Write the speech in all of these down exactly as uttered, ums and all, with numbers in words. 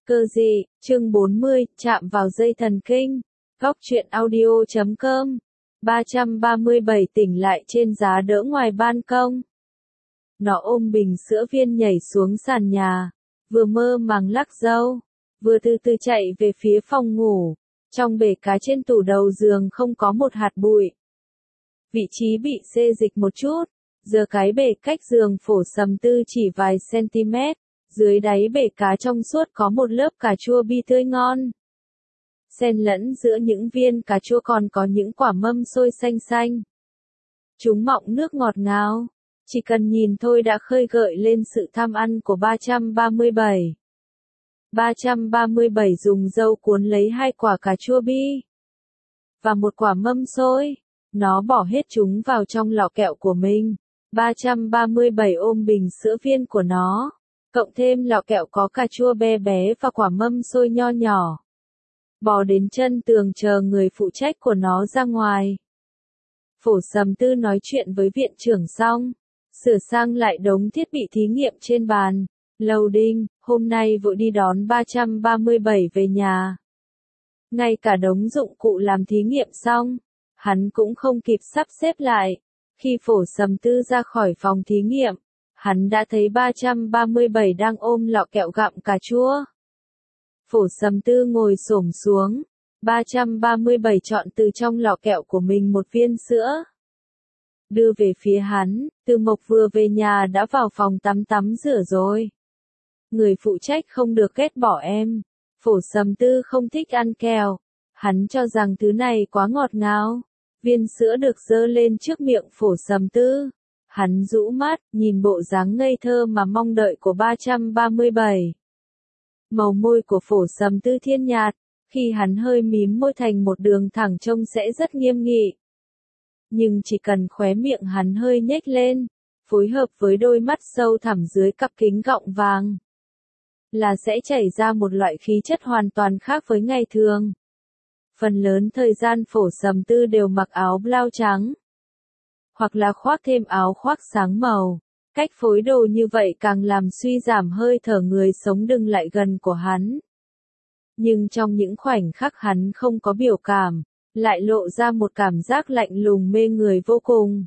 Cơ dị, chương bốn mươi, chạm vào dây thần kinh. Góc truyện audio chấm com. ba trăm ba mươi bảy tỉnh lại trên giá đỡ ngoài ban công. Nó ôm bình sữa viên nhảy xuống sàn nhà, vừa mơ màng lắc râu, vừa từ từ chạy về phía phòng ngủ. Trong bể cá trên tủ đầu giường không có một hạt bụi. Vị trí bị xê dịch một chút, giờ cái bể cách giường Phổ Sầm Tư chỉ vài cm. Dưới đáy bể cá trong suốt có một lớp cà chua bi tươi ngon. Xen lẫn giữa những viên cà chua còn có những quả mâm xôi xanh xanh. Chúng mọng nước ngọt ngào, chỉ cần nhìn thôi đã khơi gợi lên sự tham ăn của ba trăm ba mươi bảy. ba trăm ba mươi bảy dùng dâu cuốn lấy hai quả cà chua bi và một quả mâm xôi. Nó bỏ hết chúng vào trong lọ kẹo của mình. ba trăm ba mươi bảy ôm bình sữa viên của nó, cộng thêm lọ kẹo có cà chua bé bé và quả mâm xôi nho nhỏ. Bò đến chân tường chờ người phụ trách của nó ra ngoài. Phổ Sầm Tư nói chuyện với viện trưởng xong, sửa sang lại đống thiết bị thí nghiệm trên bàn. Loading, hôm nay vội đi đón ba trăm ba mươi bảy về nhà. Ngay cả đống dụng cụ làm thí nghiệm xong, hắn cũng không kịp sắp xếp lại. Khi Phổ Sầm Tư ra khỏi phòng thí nghiệm, hắn đã thấy ba trăm ba mươi bảy đang ôm lọ kẹo gặm cà chua. Phổ Sầm Tư ngồi xổm xuống, ba trăm ba mươi bảy chọn từ trong lọ kẹo của mình một viên sữa, đưa về phía hắn. Từ Mộc vừa về nhà đã vào phòng tắm tắm rửa rồi. Người phụ trách không được ghét bỏ em. Phổ Sầm Tư không thích ăn kẹo, hắn cho rằng thứ này quá ngọt ngào. Viên sữa được dơ lên trước miệng Phổ Sầm Tư. Hắn rũ mắt, nhìn bộ dáng ngây thơ mà mong đợi của ba trăm ba mươi bảy. Màu môi của Phổ Sầm Tư thiên nhạt, khi hắn hơi mím môi thành một đường thẳng trông sẽ rất nghiêm nghị. Nhưng chỉ cần khóe miệng hắn hơi nhếch lên, phối hợp với đôi mắt sâu thẳm dưới cặp kính gọng vàng, là sẽ chảy ra một loại khí chất hoàn toàn khác với ngày thường. Phần lớn thời gian Phổ Sầm Tư đều mặc áo blau trắng, hoặc là khoác thêm áo khoác sáng màu. Cách phối đồ như vậy càng làm suy giảm hơi thở người sống đứng lại gần của hắn. Nhưng trong những khoảnh khắc hắn không có biểu cảm, lại lộ ra một cảm giác lạnh lùng mê người vô cùng.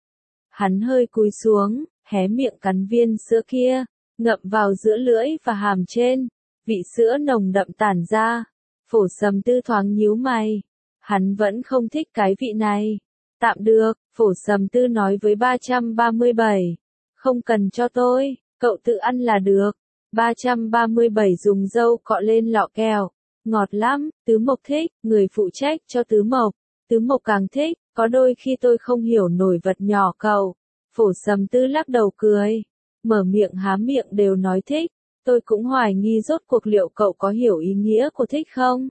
Hắn hơi cúi xuống, hé miệng cắn viên sữa kia, ngậm vào giữa lưỡi và hàm trên. Vị sữa nồng đậm tản ra. Phổ Sầm Tư thoáng nhíu mày. Hắn vẫn không thích cái vị này. Tạm được, Phổ Sầm Tư nói với ba trăm ba mươi bảy. Không cần cho tôi, cậu tự ăn là được. ba trăm ba mươi bảy dùng dâu cọ lên lọ kẹo. Ngọt lắm, Tứ Mộc thích. Người phụ trách cho Tứ Mộc. Tứ Mộc càng thích, có đôi khi tôi không hiểu nổi vật nhỏ cậu. Phổ Sầm Tư lắc đầu cười. Mở miệng há miệng đều nói thích. Tôi cũng hoài nghi rốt cuộc liệu cậu có hiểu ý nghĩa của thích không?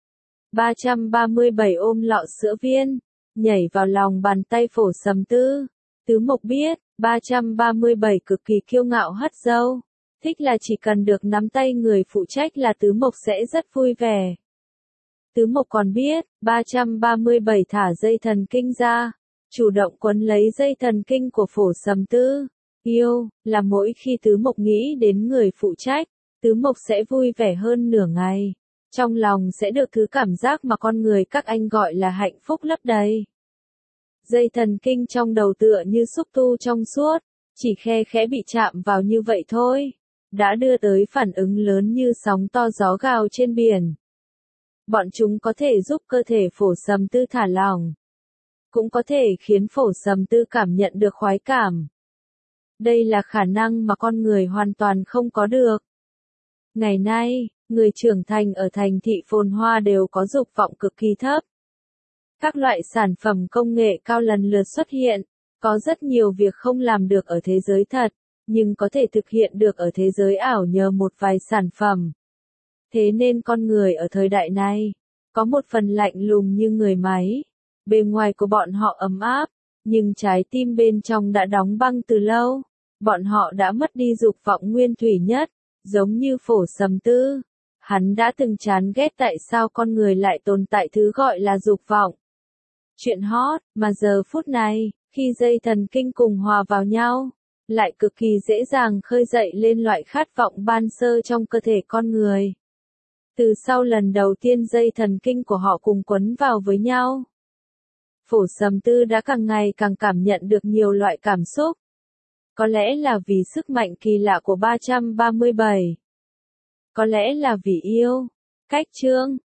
ba trăm ba mươi bảy ôm lọ sữa viên, nhảy vào lòng bàn tay Phổ Sầm Tư. Tứ Mộc biết, ba trăm ba mươi bảy cực kỳ kiêu ngạo hất râu. Thích là chỉ cần được nắm tay người phụ trách là Tứ Mộc sẽ rất vui vẻ. Tứ Mộc còn biết, ba trăm ba mươi bảy thả dây thần kinh ra, chủ động quấn lấy dây thần kinh của Phổ Sầm Tư. Yêu, là mỗi khi Tứ Mộc nghĩ đến người phụ trách, Tứ Mộc sẽ vui vẻ hơn nửa ngày. Trong lòng sẽ được thứ cảm giác mà con người các anh gọi là hạnh phúc lấp đầy. Dây thần kinh trong đầu tựa như xúc tu trong suốt, chỉ khe khẽ bị chạm vào như vậy thôi, đã đưa tới phản ứng lớn như sóng to gió gào trên biển. Bọn chúng có thể giúp cơ thể Phổ Sầm Tư thả lỏng, cũng có thể khiến Phổ Sầm Tư cảm nhận được khoái cảm. Đây là khả năng mà con người hoàn toàn không có được. Ngày nay, người trưởng thành ở thành thị phồn hoa đều có dục vọng cực kỳ thấp. Các loại sản phẩm công nghệ cao lần lượt xuất hiện, có rất nhiều việc không làm được ở thế giới thật, nhưng có thể thực hiện được ở thế giới ảo nhờ một vài sản phẩm. Thế nên con người ở thời đại này, có một phần lạnh lùng như người máy. Bề ngoài của bọn họ ấm áp, nhưng trái tim bên trong đã đóng băng từ lâu. Bọn họ đã mất đi dục vọng nguyên thủy nhất, giống như Phổ Sầm Tư. Hắn đã từng chán ghét tại sao con người lại tồn tại thứ gọi là dục vọng. Chuyện hot, mà giờ phút này, khi dây thần kinh cùng hòa vào nhau, lại cực kỳ dễ dàng khơi dậy lên loại khát vọng ban sơ trong cơ thể con người. Từ sau lần đầu tiên dây thần kinh của họ cùng quấn vào với nhau, Phổ Sầm Tư đã càng ngày càng cảm nhận được nhiều loại cảm xúc. Có lẽ là vì sức mạnh kỳ lạ của ba trăm ba mươi bảy. Có lẽ là vì yêu, cách chương,